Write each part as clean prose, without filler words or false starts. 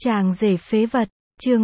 Chàng rể phế vật, chương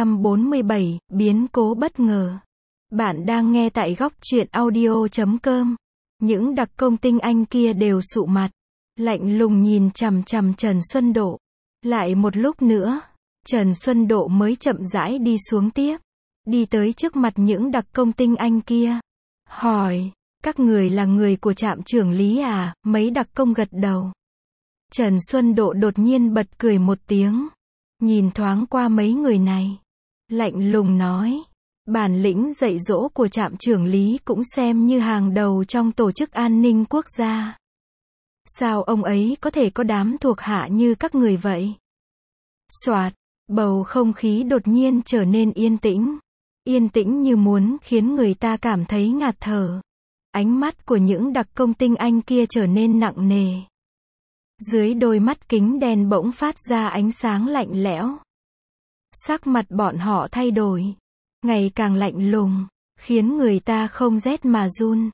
347, biến cố bất ngờ. Bạn đang nghe tại góc truyện audio.com. Những đặc công tinh anh kia đều sụ mặt, lạnh lùng nhìn chằm chằm Trần Xuân Độ. Lại một lúc nữa, Trần Xuân Độ mới chậm rãi đi xuống tiếp, đi tới trước mặt những đặc công tinh anh kia. Hỏi, các người là người của trạm trưởng Lý à? Mấy đặc công gật đầu. Trần Xuân Độ đột nhiên bật cười một tiếng, nhìn thoáng qua mấy người này, lạnh lùng nói, bản lĩnh dạy dỗ của trạm trưởng Lý cũng xem như hàng đầu trong tổ chức an ninh quốc gia. Sao ông ấy có thể có đám thuộc hạ như các người vậy? Soạt, bầu không khí đột nhiên trở nên yên tĩnh như muốn khiến người ta cảm thấy ngạt thở. Ánh mắt của những đặc công tinh anh kia trở nên nặng nề. Dưới đôi mắt kính đen bỗng phát ra ánh sáng lạnh lẽo. Sắc mặt bọn họ thay đổi, ngày càng lạnh lùng, khiến người ta không rét mà run.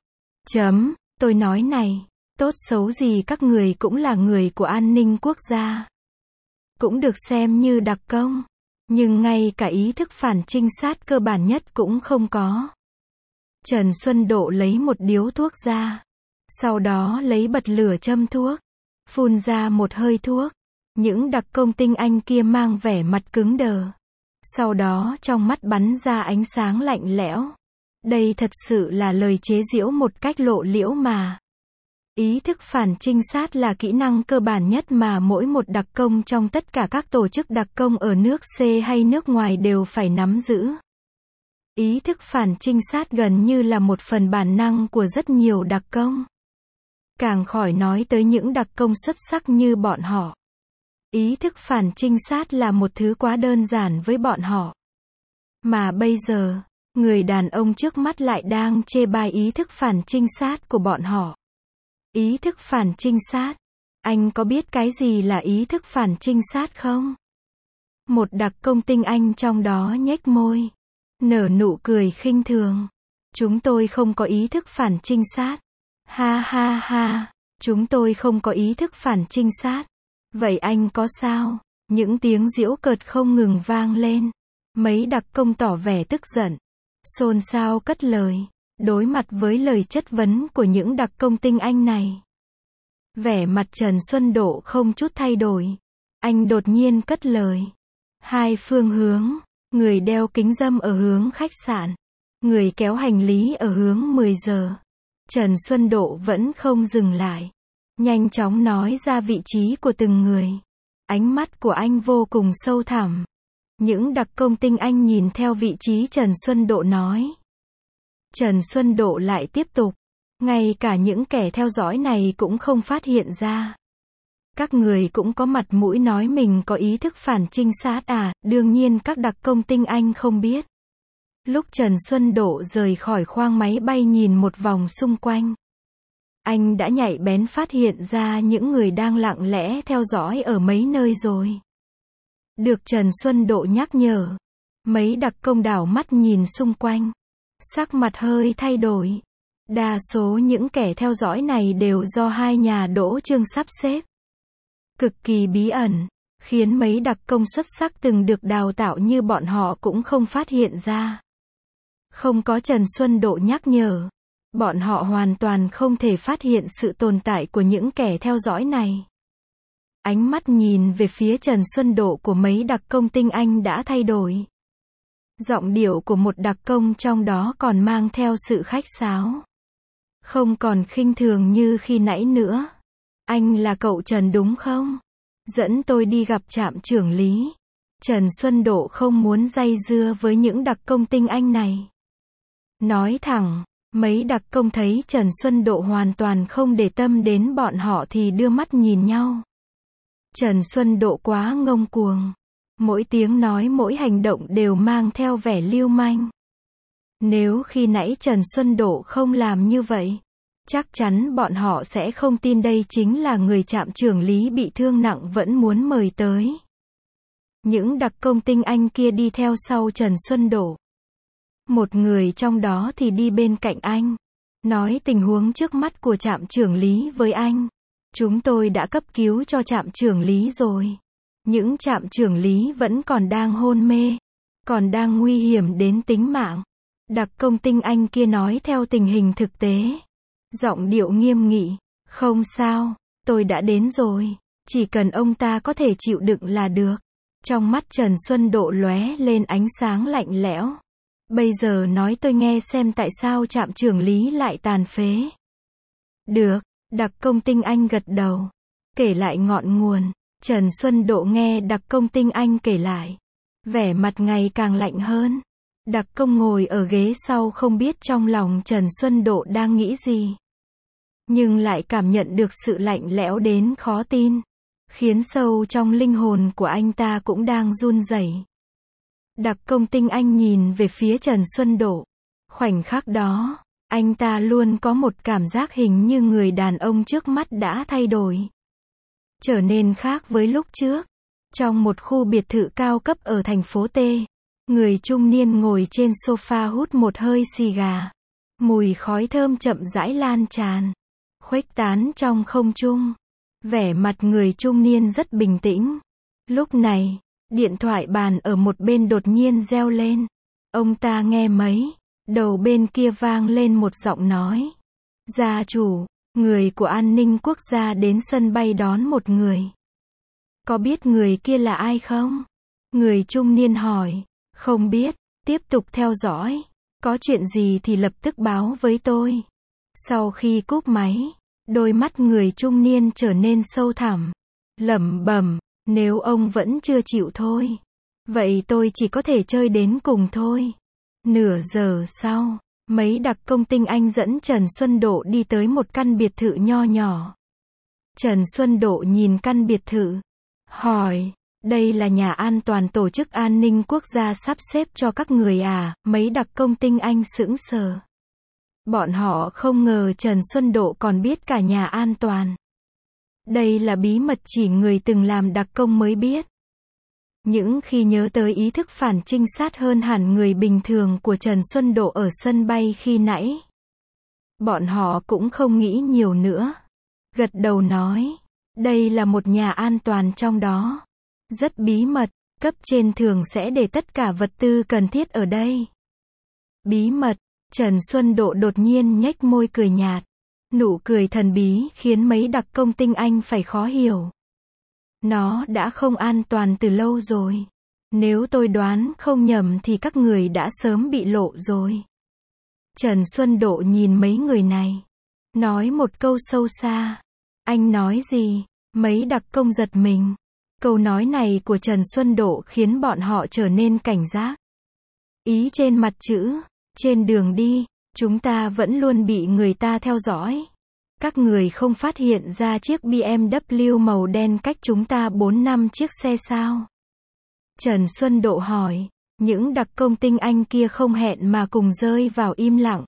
Tôi nói này, tốt xấu gì các người cũng là người của an ninh quốc gia, cũng được xem như đặc công, nhưng ngay cả ý thức phản trinh sát cơ bản nhất cũng không có. Trần Xuân Độ lấy một điếu thuốc ra, sau đó lấy bật lửa châm thuốc, phun ra một hơi thuốc. Những đặc công tinh anh kia mang vẻ mặt cứng đờ, sau đó trong mắt bắn ra ánh sáng lạnh lẽo. Đây thật sự là lời chế giễu một cách lộ liễu mà. Ý thức phản trinh sát là kỹ năng cơ bản nhất mà mỗi một đặc công trong tất cả các tổ chức đặc công ở nước C hay nước ngoài đều phải nắm giữ. Ý thức phản trinh sát gần như là một phần bản năng của rất nhiều đặc công. Càng khỏi nói tới những đặc công xuất sắc như bọn họ. Ý thức phản trinh sát là một thứ quá đơn giản với bọn họ. Mà bây giờ, người đàn ông trước mắt lại đang chê bai ý thức phản trinh sát của bọn họ. Ý thức phản trinh sát? Anh có biết cái gì là ý thức phản trinh sát không? Một đặc công tinh anh trong đó nhếch môi, nở nụ cười khinh thường. Chúng tôi không có ý thức phản trinh sát. Ha ha ha, chúng tôi không có ý thức phản trinh sát. Vậy anh có sao? Những tiếng giễu cợt không ngừng vang lên. Mấy đặc công tỏ vẻ tức giận, xôn xao cất lời, đối mặt với lời chất vấn của những đặc công tinh anh này. Vẻ mặt Trần Xuân Độ không chút thay đổi. Anh đột nhiên cất lời. Hai phương hướng, người đeo kính râm ở hướng khách sạn, người kéo hành lý ở hướng 10 giờ. Trần Xuân Độ vẫn không dừng lại, nhanh chóng nói ra vị trí của từng người. Ánh mắt của anh vô cùng sâu thẳm. Những đặc công tinh anh nhìn theo vị trí Trần Xuân Độ nói. Trần Xuân Độ lại tiếp tục. Ngay cả những kẻ theo dõi này cũng không phát hiện ra. Các người cũng có mặt mũi nói mình có ý thức phản trinh sát à? Đương nhiên các đặc công tinh anh không biết. Lúc Trần Xuân Độ rời khỏi khoang máy bay nhìn một vòng xung quanh, anh đã nhạy bén phát hiện ra những người đang lặng lẽ theo dõi ở mấy nơi rồi. Được Trần Xuân Độ nhắc nhở, mấy đặc công đảo mắt nhìn xung quanh, sắc mặt hơi thay đổi. Đa số những kẻ theo dõi này đều do hai nhà Đỗ Trương sắp xếp. Cực kỳ bí ẩn, khiến mấy đặc công xuất sắc từng được đào tạo như bọn họ cũng không phát hiện ra. Không có Trần Xuân Độ nhắc nhở, bọn họ hoàn toàn không thể phát hiện sự tồn tại của những kẻ theo dõi này. Ánh mắt nhìn về phía Trần Xuân Độ của mấy đặc công tinh anh đã thay đổi. Giọng điệu của một đặc công trong đó còn mang theo sự khách sáo, không còn khinh thường như khi nãy nữa. Anh là cậu Trần đúng không? Dẫn tôi đi gặp trạm trưởng Lý. Trần Xuân Độ không muốn day dưa với những đặc công tinh anh này. Nói thẳng, mấy đặc công thấy Trần Xuân Độ hoàn toàn không để tâm đến bọn họ thì đưa mắt nhìn nhau. Trần Xuân Độ quá ngông cuồng. Mỗi tiếng nói mỗi hành động đều mang theo vẻ lưu manh. Nếu khi nãy Trần Xuân Độ không làm như vậy, chắc chắn bọn họ sẽ không tin đây chính là người trạm trưởng Lý bị thương nặng vẫn muốn mời tới. Những đặc công tinh anh kia đi theo sau Trần Xuân Độ. Một người trong đó thì đi bên cạnh anh, nói tình huống trước mắt của trạm trưởng Lý với anh. Chúng tôi đã cấp cứu cho trạm trưởng Lý rồi. Những trạm trưởng lý vẫn còn đang hôn mê, còn đang nguy hiểm đến tính mạng. Đặc công tinh Anh kia nói theo tình hình thực tế. Giọng điệu nghiêm nghị. Không sao, tôi đã đến rồi. Chỉ cần ông ta có thể chịu đựng là được. Trong mắt Trần Xuân Độ lóe lên ánh sáng lạnh lẽo. Bây giờ nói tôi nghe xem tại sao trạm trưởng lý lại tàn phế. Được, đặc công tinh Anh gật đầu. Kể lại ngọn nguồn. Trần Xuân Độ nghe đặc công tinh Anh kể lại. Vẻ mặt ngày càng lạnh hơn. Đặc công ngồi ở ghế sau không biết trong lòng Trần Xuân Độ đang nghĩ gì. Nhưng lại cảm nhận được sự lạnh lẽo đến khó tin. Khiến sâu trong linh hồn của anh ta cũng đang run rẩy. Đặc công tinh Anh nhìn về phía Trần Xuân Độ. Khoảnh khắc đó, anh ta luôn có một cảm giác hình như người đàn ông trước mắt đã thay đổi. Trở nên khác với lúc trước. Trong một khu biệt thự cao cấp ở thành phố T, người trung niên ngồi trên sofa hút một hơi xì gà. Mùi khói thơm chậm rãi lan tràn, khuếch tán trong không trung. Vẻ mặt người trung niên rất bình tĩnh. Lúc này, điện thoại bàn ở một bên đột nhiên reo lên. Ông ta nghe mấy, đầu bên kia vang lên một giọng nói. Gia chủ, người của an ninh quốc gia đến sân bay đón một người. Có biết người kia là ai không? Người trung niên hỏi. Không biết, tiếp tục theo dõi. Có chuyện gì thì lập tức báo với tôi. Sau khi cúp máy, đôi mắt người trung niên trở nên sâu thẳm. Lẩm bẩm, nếu ông vẫn chưa chịu thôi. Vậy tôi chỉ có thể chơi đến cùng thôi. Nửa giờ sau, mấy đặc công tinh Anh dẫn Trần Xuân Độ đi tới một căn biệt thự nho nhỏ. Trần Xuân Độ nhìn căn biệt thự. Hỏi, đây là nhà an toàn tổ chức an ninh quốc gia sắp xếp cho các người à? Mấy đặc công tinh Anh sững sờ. Bọn họ không ngờ Trần Xuân Độ còn biết cả nhà an toàn. Đây là bí mật chỉ người từng làm đặc công mới biết. Những khi nhớ tới ý thức phản trinh sát hơn hẳn người bình thường của Trần Xuân Độ ở sân bay khi nãy. Bọn họ cũng không nghĩ nhiều nữa. Gật đầu nói, đây là một nhà an toàn trong đó. Rất bí mật, cấp trên thường sẽ để tất cả vật tư cần thiết ở đây. Bí mật, Trần Xuân Độ đột nhiên nhếch môi cười nhạt. Nụ cười thần bí khiến mấy đặc công tinh Anh phải khó hiểu. Nó đã không an toàn từ lâu rồi. Nếu tôi đoán không nhầm thì các người đã sớm bị lộ rồi. Trần Xuân Độ nhìn mấy người này. Nói một câu sâu xa. Anh nói gì? Mấy đặc công giật mình. Câu nói này của Trần Xuân Độ khiến bọn họ trở nên cảnh giác. Ý trên mặt chữ, trên đường đi, chúng ta vẫn luôn bị người ta theo dõi. Các người không phát hiện ra chiếc BMW màu đen cách chúng ta 4-5 chiếc xe sao? Trần Xuân Độ hỏi. Những đặc công tinh Anh kia không hẹn mà cùng rơi vào im lặng.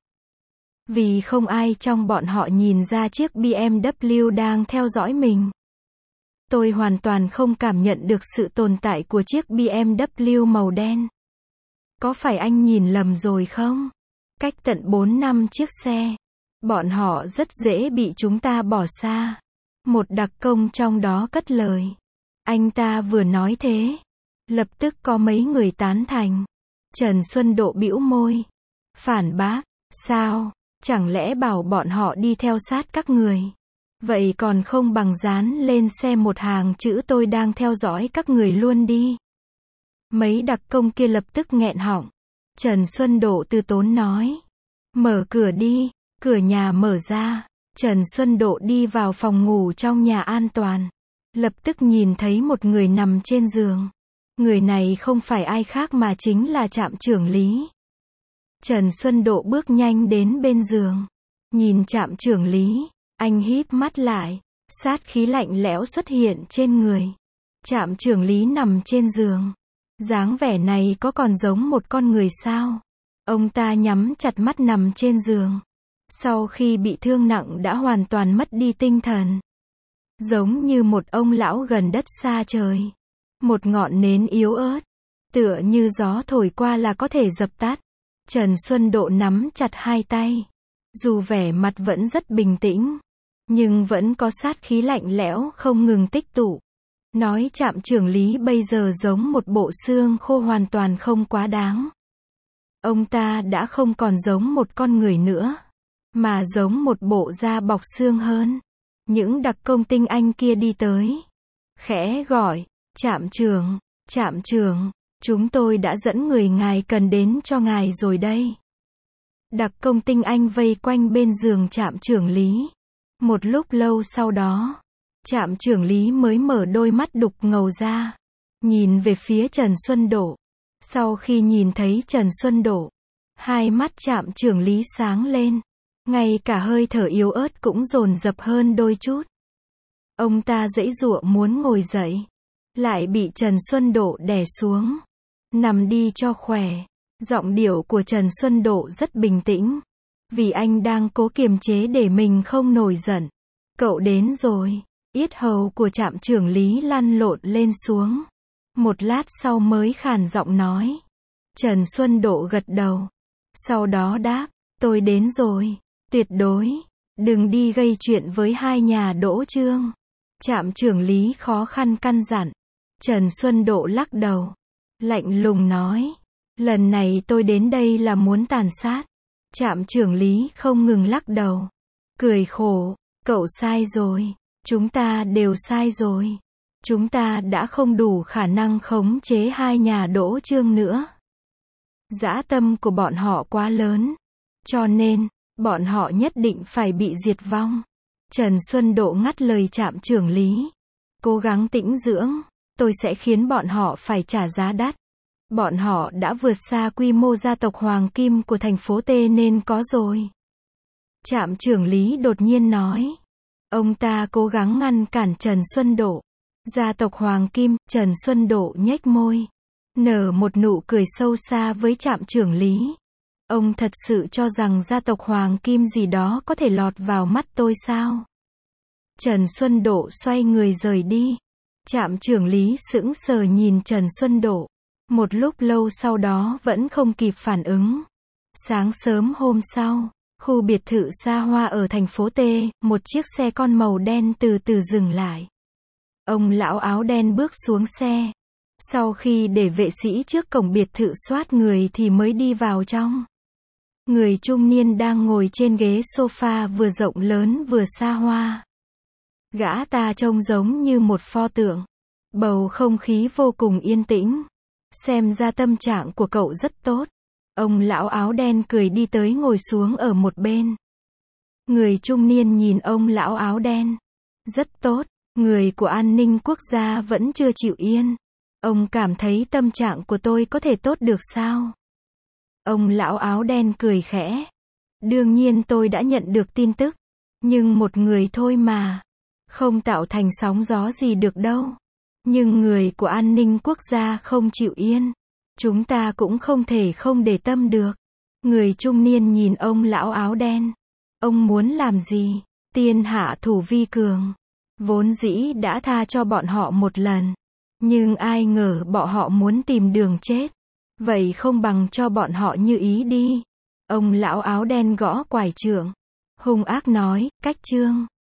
Vì không ai trong bọn họ nhìn ra chiếc BMW đang theo dõi mình. Tôi hoàn toàn không cảm nhận được sự tồn tại của chiếc BMW màu đen. Có phải anh nhìn lầm rồi không? Cách tận 4-5 chiếc xe. Bọn họ rất dễ bị chúng ta bỏ xa. Một đặc công trong đó cất lời. Anh ta vừa nói thế. Lập tức có mấy người tán thành. Trần Xuân Độ bĩu môi. Phản bác. Sao? Chẳng lẽ bảo bọn họ đi theo sát các người? Vậy còn không bằng dán lên xe một hàng chữ tôi đang theo dõi các người luôn đi. Mấy đặc công kia lập tức nghẹn họng. Trần Xuân Độ từ tốn nói. Mở cửa đi. Cửa nhà mở ra. Trần Xuân Độ đi vào phòng ngủ trong nhà an toàn. Lập tức nhìn thấy một người nằm trên giường. Người này không phải ai khác mà chính là trạm trưởng lý. Trần Xuân Độ bước nhanh đến bên giường. Nhìn trạm trưởng lý. Anh híp mắt lại. Sát khí lạnh lẽo xuất hiện trên người. Trạm trưởng lý nằm trên giường. Dáng vẻ này có còn giống một con người sao? Ông ta nhắm chặt mắt nằm trên giường. Sau khi bị thương nặng đã hoàn toàn mất đi tinh thần. Giống như một ông lão gần đất xa trời. Một ngọn nến yếu ớt. Tựa như gió thổi qua là có thể dập tắt. Trần Xuân Độ nắm chặt hai tay. Dù vẻ mặt vẫn rất bình tĩnh. Nhưng vẫn có sát khí lạnh lẽo không ngừng tích tụ. nói trạm trưởng lý bây giờ giống một bộ xương khô hoàn toàn không quá đáng. Ông ta đã không còn giống một con người nữa, mà giống một bộ da bọc xương hơn. Những đặc công tinh anh kia đi tới, khẽ gọi, trạm trưởng, chúng tôi đã dẫn người ngài cần đến cho ngài rồi đây. Đặc công tinh anh vây quanh bên giường trạm trưởng lý. Một lúc lâu sau đó, trạm trưởng lý mới mở đôi mắt đục ngầu ra, nhìn về phía Trần Xuân Độ. Sau khi nhìn thấy Trần Xuân Độ, hai mắt trạm trưởng lý sáng lên, ngay cả hơi thở yếu ớt cũng dồn dập hơn đôi chút. Ông ta giãy giụa muốn ngồi dậy, lại bị Trần Xuân Độ đè xuống. Nằm đi cho khỏe. Giọng điệu của Trần Xuân Độ rất bình tĩnh, vì anh đang cố kiềm chế để mình không nổi giận. Cậu đến rồi. Yết hầu của trạm trưởng lý lăn lộn lên xuống. Một lát sau mới khàn giọng nói. Trần Xuân Độ gật đầu. Sau đó đáp, tôi đến rồi. Tuyệt đối, đừng đi gây chuyện với hai nhà Đỗ Trương. Trạm trưởng lý khó khăn căn dặn. Trần Xuân Độ lắc đầu, lạnh lùng nói. Lần này tôi đến đây là muốn tàn sát. Trạm trưởng lý không ngừng lắc đầu, cười khổ, cậu sai rồi. Chúng ta đều sai rồi. Chúng ta đã không đủ khả năng khống chế hai nhà Đỗ Trương nữa. Dã tâm của bọn họ quá lớn. Cho nên, bọn họ nhất định phải bị diệt vong. Trần Xuân Độ ngắt lời trạm trưởng lý. Cố gắng tĩnh dưỡng, tôi sẽ khiến bọn họ phải trả giá đắt. Bọn họ đã vượt xa quy mô gia tộc Hoàng Kim của thành phố T nên có rồi. Trạm trưởng lý đột nhiên nói. Ông ta cố gắng ngăn cản Trần Xuân Độ. Gia tộc Hoàng Kim, Trần Xuân Độ nhếch môi, nở một nụ cười sâu xa với trạm trưởng lý. Ông thật sự cho rằng gia tộc Hoàng Kim gì đó có thể lọt vào mắt tôi sao? Trần Xuân Độ xoay người rời đi. Trạm trưởng lý sững sờ nhìn Trần Xuân Độ. Một lúc lâu sau đó vẫn không kịp phản ứng. Sáng sớm hôm sau, khu biệt thự xa hoa ở thành phố T, một chiếc xe con màu đen từ từ dừng lại. Ông lão áo đen bước xuống xe. Sau khi để vệ sĩ trước cổng biệt thự soát người thì mới đi vào trong. Người trung niên đang ngồi trên ghế sofa vừa rộng lớn vừa xa hoa. Gã ta trông giống như một pho tượng. Bầu không khí vô cùng yên tĩnh. Xem ra tâm trạng của cậu rất tốt. Ông lão áo đen cười đi tới ngồi xuống ở một bên. Người trung niên nhìn ông lão áo đen. Rất tốt, người của an ninh quốc gia vẫn chưa chịu yên. Ông cảm thấy tâm trạng của tôi có thể tốt được sao? Ông lão áo đen cười khẽ. Đương nhiên tôi đã nhận được tin tức. Nhưng một người thôi mà. Không tạo thành sóng gió gì được đâu. Nhưng người của an ninh quốc gia không chịu yên. Chúng ta cũng không thể không để tâm được. Người trung niên nhìn ông lão áo đen. Ông muốn làm gì? Tiên hạ thủ vi cường. Vốn dĩ đã tha cho bọn họ một lần. Nhưng ai ngờ bọn họ muốn tìm đường chết. Vậy không bằng cho bọn họ như ý đi. Ông lão áo đen gõ quải trượng. Hung ác nói, cách trương.